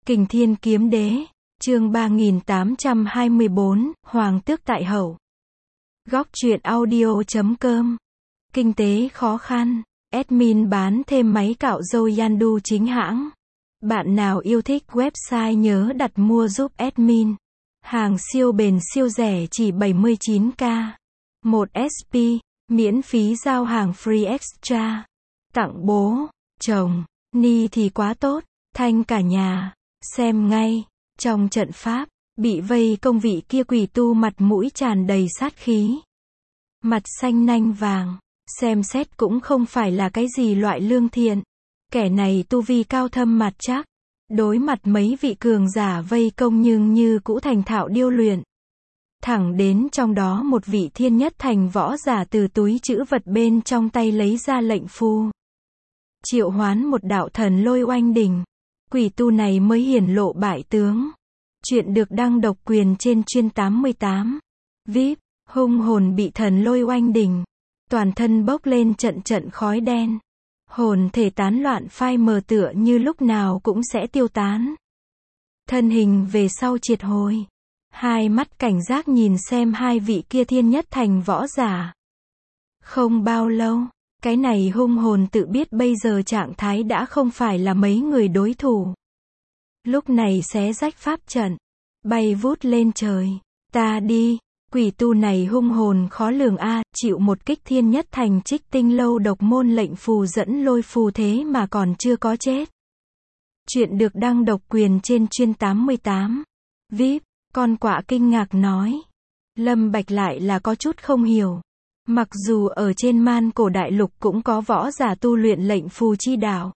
Kình Thiên Kiếm Đế, chương 3824, Hoàng tước tại hậu. Góc truyện audio.com. Kinh tế khó khăn, admin bán thêm máy cạo râu Yandu chính hãng. Bạn nào yêu thích website nhớ đặt mua giúp admin. Hàng siêu bền siêu rẻ chỉ 79k. 1 SP, miễn phí giao hàng free extra. Tặng bố, chồng, ni thì quá tốt, thanh cả nhà. Xem ngay, trong trận pháp, bị vây công vị kia quỷ tu mặt mũi tràn đầy sát khí. Mặt xanh nanh vàng, xem xét cũng không phải là cái gì loại lương thiện. Kẻ này tu vi cao thâm mặt chắc, đối mặt mấy vị cường giả vây công nhưng như cũ thành thạo điêu luyện. Thẳng đến trong đó một vị thiên nhất thành võ giả từ túi trữ vật bên trong tay lấy ra lệnh phù. Triệu hoán một đạo thần lôi oanh đỉnh. Quỷ tu này mới hiển lộ bại tướng. Chuyện được đăng độc quyền trên chuyên 88. VIP, hung hồn bị thần lôi oanh đỉnh. Toàn thân bốc lên trận trận khói đen. Hồn thể tán loạn phai mờ tựa như lúc nào cũng sẽ tiêu tán. Thân hình về sau triệt hồi. Hai mắt cảnh giác nhìn xem hai vị kia thiên nhất thành võ giả. Không bao lâu, cái này hung hồn tự biết bây giờ trạng thái đã không phải là mấy người đối thủ. Lúc này xé rách pháp trận, bay vút lên trời. Ta đi, quỷ tu này hung hồn khó lường a, chịu một kích thiên nhất thành trích tinh lâu độc môn lệnh phù dẫn lôi phù thế mà còn chưa có chết. Chuyện được đăng độc quyền trên chuyên 88. VIP, con quạ kinh ngạc nói. Lâm Bạch lại là có chút không hiểu. Mặc dù ở trên man cổ đại lục cũng có võ giả tu luyện lệnh phù chi đạo.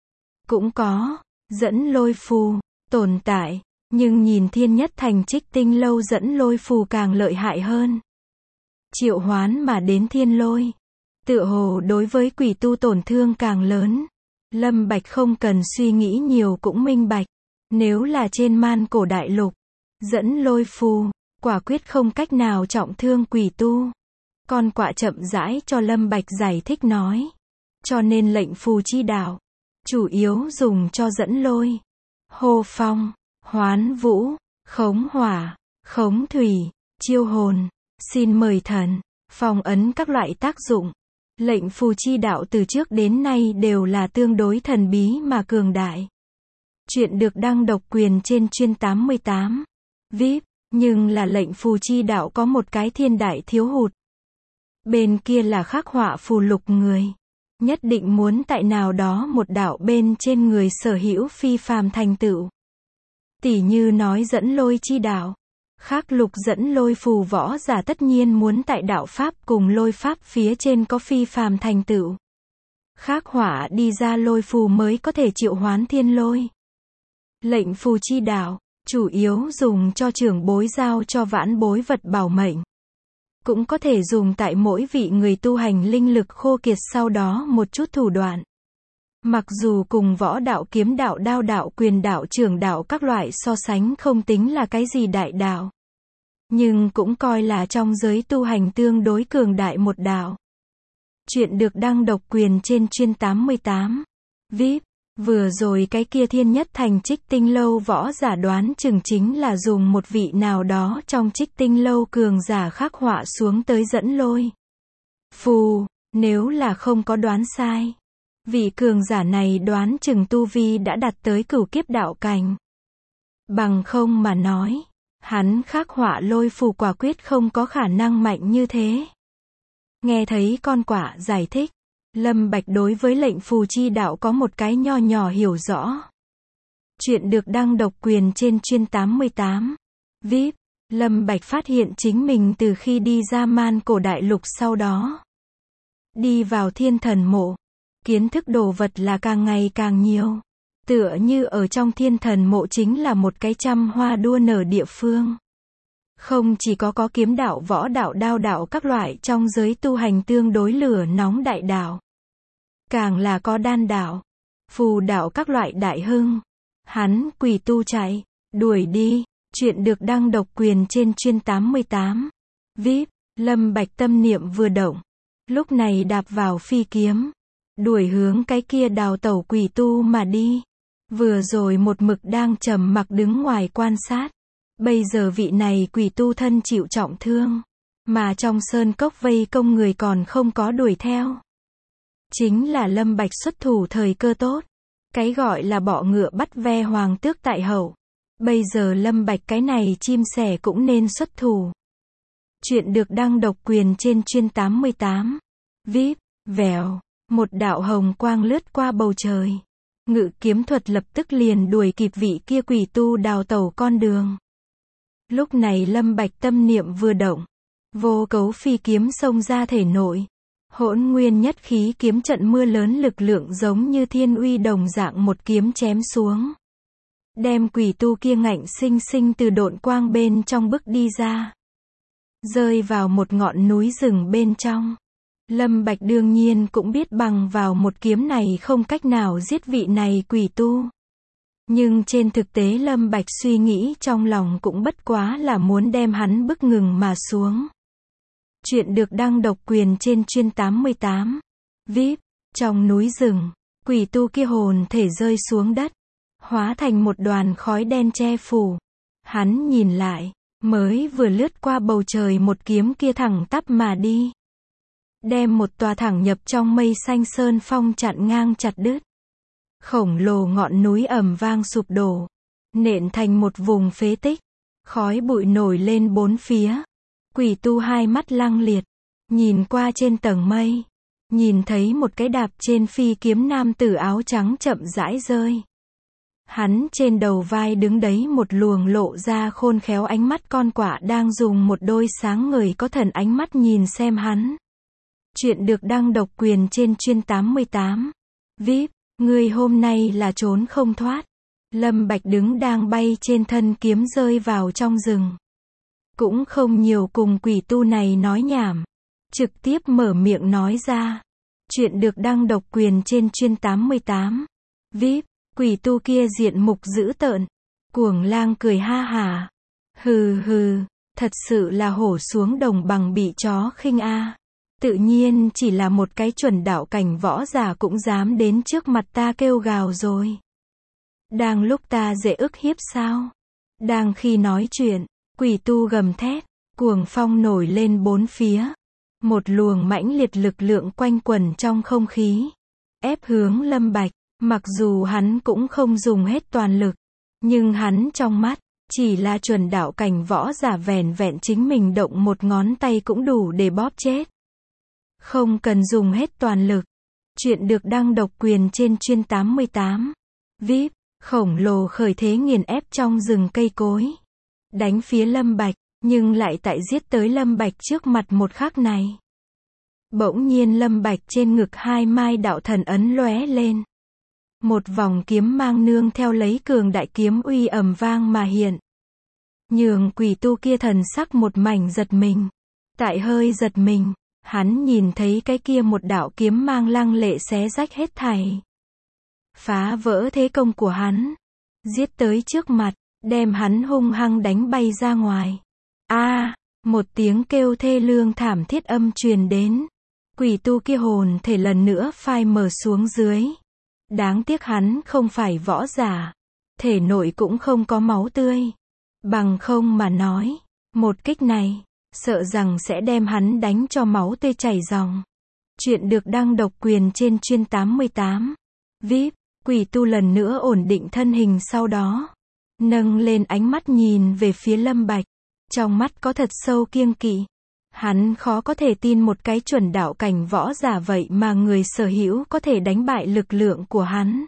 Cũng có, dẫn lôi phù, tồn tại. Nhưng nhìn thiên nhất thành trích tinh lâu dẫn lôi phù càng lợi hại hơn. Triệu hoán mà đến thiên lôi. Tựa hồ đối với quỷ tu tổn thương càng lớn. Lâm Bạch không cần suy nghĩ nhiều cũng minh bạch. Nếu là trên man cổ đại lục, dẫn lôi phù, quả quyết không cách nào trọng thương quỷ tu. Con quạ chậm rãi cho Lâm Bạch giải thích nói. Cho nên lệnh phù chi đạo, chủ yếu dùng cho dẫn lôi, hô phong, hoán vũ, khống hỏa, khống thủy, chiêu hồn, xin mời thần, phong ấn các loại tác dụng. Lệnh phù chi đạo từ trước đến nay đều là tương đối thần bí mà cường đại. Chuyện được đăng độc quyền trên chuyên 88. VIP, nhưng là lệnh phù chi đạo có một cái thiên đại thiếu hụt. Bên kia là khắc họa phù lục người. Nhất định muốn tại nào đó một đạo bên trên người sở hữu phi phàm thành tựu. Tỉ như nói dẫn lôi chi đạo. Khắc lục dẫn lôi phù võ giả tất nhiên muốn tại đạo pháp cùng lôi pháp phía trên có phi phàm thành tựu. Khắc họa đi ra lôi phù mới có thể triệu hoán thiên lôi. Lệnh phù chi đạo, chủ yếu dùng cho trưởng bối giao cho vãn bối vật bảo mệnh. Cũng có thể dùng tại mỗi vị người tu hành linh lực khô kiệt sau đó một chút thủ đoạn. Mặc dù cùng võ đạo kiếm đạo đao đạo quyền đạo trưởng đạo các loại so sánh không tính là cái gì đại đạo. Nhưng cũng coi là trong giới tu hành tương đối cường đại một đạo. Chuyện được đăng độc quyền trên chuyên 88. VIP, vừa rồi cái kia thiên nhất thành trích tinh lâu võ giả đoán chừng chính là dùng một vị nào đó trong trích tinh lâu cường giả khắc họa xuống tới dẫn lôi phù, nếu là không có đoán sai. Vị cường giả này đoán chừng tu vi đã đạt tới cửu kiếp đạo cảnh. Bằng không mà nói, hắn khắc họa lôi phù quả quyết không có khả năng mạnh như thế. Nghe thấy con quạ giải thích, Lâm Bạch đối với lệnh phù chi đạo có một cái nho nhỏ hiểu rõ. Chuyện được đăng độc quyền trên chuyên 88. VIP, Lâm Bạch phát hiện chính mình từ khi đi ra man cổ đại lục sau đó. Đi vào thiên thần mộ. Kiến thức đồ vật là càng ngày càng nhiều. Tựa như ở trong thiên thần mộ chính là một cái trăm hoa đua nở địa phương. Không chỉ có kiếm đạo võ đạo đao đạo các loại trong giới tu hành tương đối lửa nóng đại đạo. Càng là có đan đạo, phù đạo các loại đại hưng. Hắn quỷ tu chạy, đuổi đi. Chuyện được đăng độc quyền trên chuyên 88. VIP, Lâm Bạch tâm niệm vừa động. Lúc này đạp vào phi kiếm. Đuổi hướng cái kia đào tẩu quỷ tu mà đi. Vừa rồi một mực đang trầm mặc đứng ngoài quan sát. Bây giờ vị này quỷ tu thân chịu trọng thương. Mà trong sơn cốc vây công người còn không có đuổi theo. Chính là Lâm Bạch xuất thủ thời cơ tốt. Cái gọi là bọ ngựa bắt ve hoàng tước tại hậu. Bây giờ Lâm Bạch cái này chim sẻ cũng nên xuất thủ. Chuyện được đăng độc quyền trên chuyên 88. VIP, vèo, một đạo hồng quang lướt qua bầu trời. Ngự kiếm thuật lập tức liền đuổi kịp vị kia quỷ tu đào tẩu con đường. Lúc này Lâm Bạch tâm niệm vừa động. Vô cấu phi kiếm xông ra thể nội. Hỗn nguyên nhất khí kiếm trận mưa lớn lực lượng giống như thiên uy đồng dạng một kiếm chém xuống. Đem quỷ tu kia ngạnh sinh sinh từ độn quang bên trong bức đi ra. Rơi vào một ngọn núi rừng bên trong. Lâm Bạch đương nhiên cũng biết bằng vào một kiếm này không cách nào giết vị này quỷ tu. Nhưng trên thực tế Lâm Bạch suy nghĩ trong lòng cũng bất quá là muốn đem hắn bức ngừng mà xuống. Chuyện được đăng độc quyền trên chuyên 88. VIP, trong núi rừng, quỷ tu kia hồn thể rơi xuống đất. Hóa thành một đoàn khói đen che phủ. Hắn nhìn lại, mới vừa lướt qua bầu trời một kiếm kia thẳng tắp mà đi. Đem một tòa thẳng nhập trong mây xanh sơn phong chặn ngang chặt đứt. Khổng lồ ngọn núi ầm vang sụp đổ. Nện thành một vùng phế tích. Khói bụi nổi lên bốn phía. Quỷ tu hai mắt lăng liệt. Nhìn qua trên tầng mây. Nhìn thấy một cái đạp trên phi kiếm nam tử áo trắng chậm rãi rơi. Hắn trên đầu vai đứng đấy một luồng lộ ra khôn khéo ánh mắt con quạ đang dùng một đôi sáng ngời có thần ánh mắt nhìn xem hắn. Chuyện được đăng độc quyền trên chuyên 88. VIP, người hôm nay là trốn không thoát. Lâm Bạch đứng đang bay trên thân kiếm rơi vào trong rừng. Cũng không nhiều cùng quỷ tu này nói nhảm. Trực tiếp mở miệng nói ra. Chuyện được đăng độc quyền trên chuyên 88. VIP, quỷ tu kia diện mục dữ tợn. Cuồng lang cười ha hả. Hừ hừ, thật sự là hổ xuống đồng bằng bị chó khinh a. Tự nhiên chỉ là một cái chuẩn đạo cảnh võ giả cũng dám đến trước mặt ta kêu gào rồi. Đang lúc ta dễ ức hiếp sao? Đang khi nói chuyện, quỷ tu gầm thét, cuồng phong nổi lên bốn phía. Một luồng mãnh liệt lực lượng quanh quẩn trong không khí. Ép hướng Lâm Bạch, mặc dù hắn cũng không dùng hết toàn lực. Nhưng hắn trong mắt, chỉ là chuẩn đạo cảnh võ giả vẻn vẹn chính mình động một ngón tay cũng đủ để bóp chết. Không cần dùng hết toàn lực. Chuyện được đăng độc quyền trên chuyên 88. VIP, khổng lồ khởi thế nghiền ép trong rừng cây cối. Đánh phía Lâm Bạch, nhưng lại tại giết tới Lâm Bạch trước mặt một khắc này. Bỗng nhiên Lâm Bạch trên ngực hai mai đạo thần ấn lóe lên. Một vòng kiếm mang nương theo lấy cường đại kiếm uy ầm vang mà hiện. Nhường quỷ tu kia thần sắc một mảnh giật mình. Tại hơi giật mình, hắn nhìn thấy cái kia một đạo kiếm mang lăng lệ xé rách hết thảy. Phá vỡ thế công của hắn. Giết tới trước mặt, đem hắn hung hăng đánh bay ra ngoài. Một tiếng kêu thê lương thảm thiết âm truyền đến. Quỷ tu kia hồn thể lần nữa phai mờ xuống dưới. Đáng tiếc hắn không phải võ giả. Thể nội cũng không có máu tươi. Bằng không mà nói, một kích này, sợ rằng sẽ đem hắn đánh cho máu tươi chảy ròng. Chuyện được đăng độc quyền trên chuyên 88. VIP, quỷ tu lần nữa ổn định thân hình sau đó. Nâng lên ánh mắt nhìn về phía Lâm Bạch. Trong mắt có thật sâu kiêng kỵ. Hắn khó có thể tin một cái chuẩn đạo cảnh võ giả vậy mà người sở hữu có thể đánh bại lực lượng của hắn.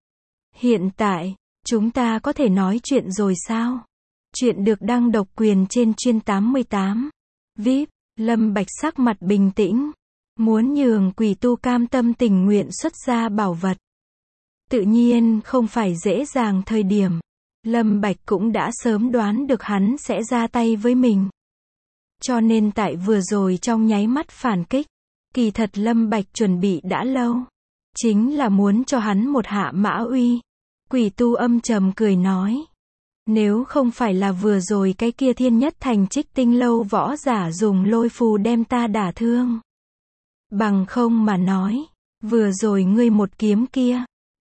Hiện tại, chúng ta có thể nói chuyện rồi sao? Chuyện được đăng độc quyền trên chuyên 88. VIP, Lâm Bạch sắc mặt bình tĩnh. Muốn nhường quỷ tu cam tâm tình nguyện xuất ra bảo vật. Tự nhiên không phải dễ dàng thời điểm. Lâm Bạch cũng đã sớm đoán được hắn sẽ ra tay với mình. Cho nên tại vừa rồi trong nháy mắt phản kích, kỳ thật Lâm Bạch chuẩn bị đã lâu. Chính là muốn cho hắn một hạ mã uy. Quỷ tu âm trầm cười nói. Nếu không phải là vừa rồi cái kia thiên nhất thành Trích Tinh lâu võ giả dùng lôi phù đem ta đả thương. Bằng không mà nói, vừa rồi ngươi một kiếm kia,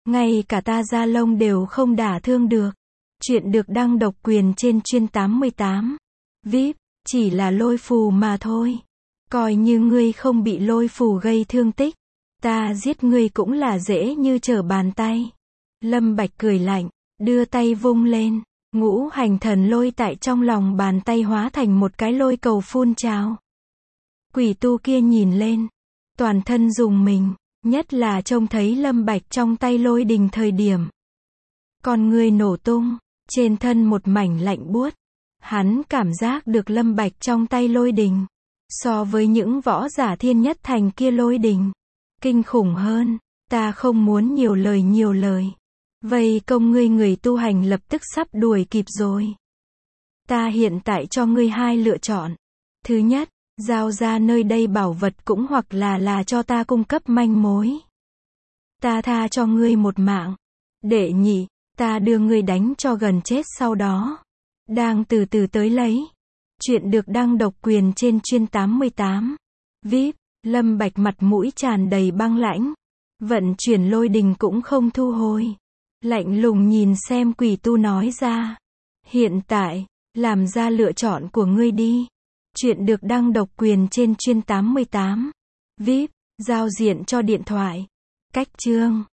Ngay cả ta da lông đều không đả thương được. Chuyện được đăng độc quyền trên chuyên 88. VIP, chỉ là lôi phù mà thôi. Coi như ngươi không bị lôi phù gây thương tích. Ta giết ngươi cũng là dễ như trở bàn tay. Lâm Bạch cười lạnh, đưa tay vung lên. Ngũ hành thần lôi tại trong lòng bàn tay hóa thành một cái lôi cầu phun trào. Quỷ tu kia nhìn lên. Toàn thân rùng mình. Nhất là trông thấy Lâm Bạch trong tay lôi đình thời điểm. Con người nổ tung. Trên thân một mảnh lạnh buốt. Hắn cảm giác được Lâm Bạch trong tay lôi đình. So với những võ giả thiên nhất thành kia lôi đình. Kinh khủng hơn. Ta không muốn nhiều lời. Vây công ngươi người tu hành lập tức sắp đuổi kịp rồi. Ta hiện tại cho ngươi hai lựa chọn. Thứ nhất, giao ra nơi đây bảo vật cũng hoặc là cho ta cung cấp manh mối. Ta tha cho ngươi một mạng. Đệ nhị, ta đưa ngươi đánh cho gần chết sau đó. Đang từ từ tới lấy. Chuyện được đăng độc quyền trên chuyên 88. VIP, Lâm Bạch mặt mũi tràn đầy băng lãnh. Vận chuyển lôi đình cũng không thu hồi. Lạnh lùng nhìn xem quỷ tu nói ra. Hiện tại, làm ra lựa chọn của ngươi đi. Chuyện được đăng độc quyền trên chuyên 88. VIP, giao diện cho điện thoại. Cách chương.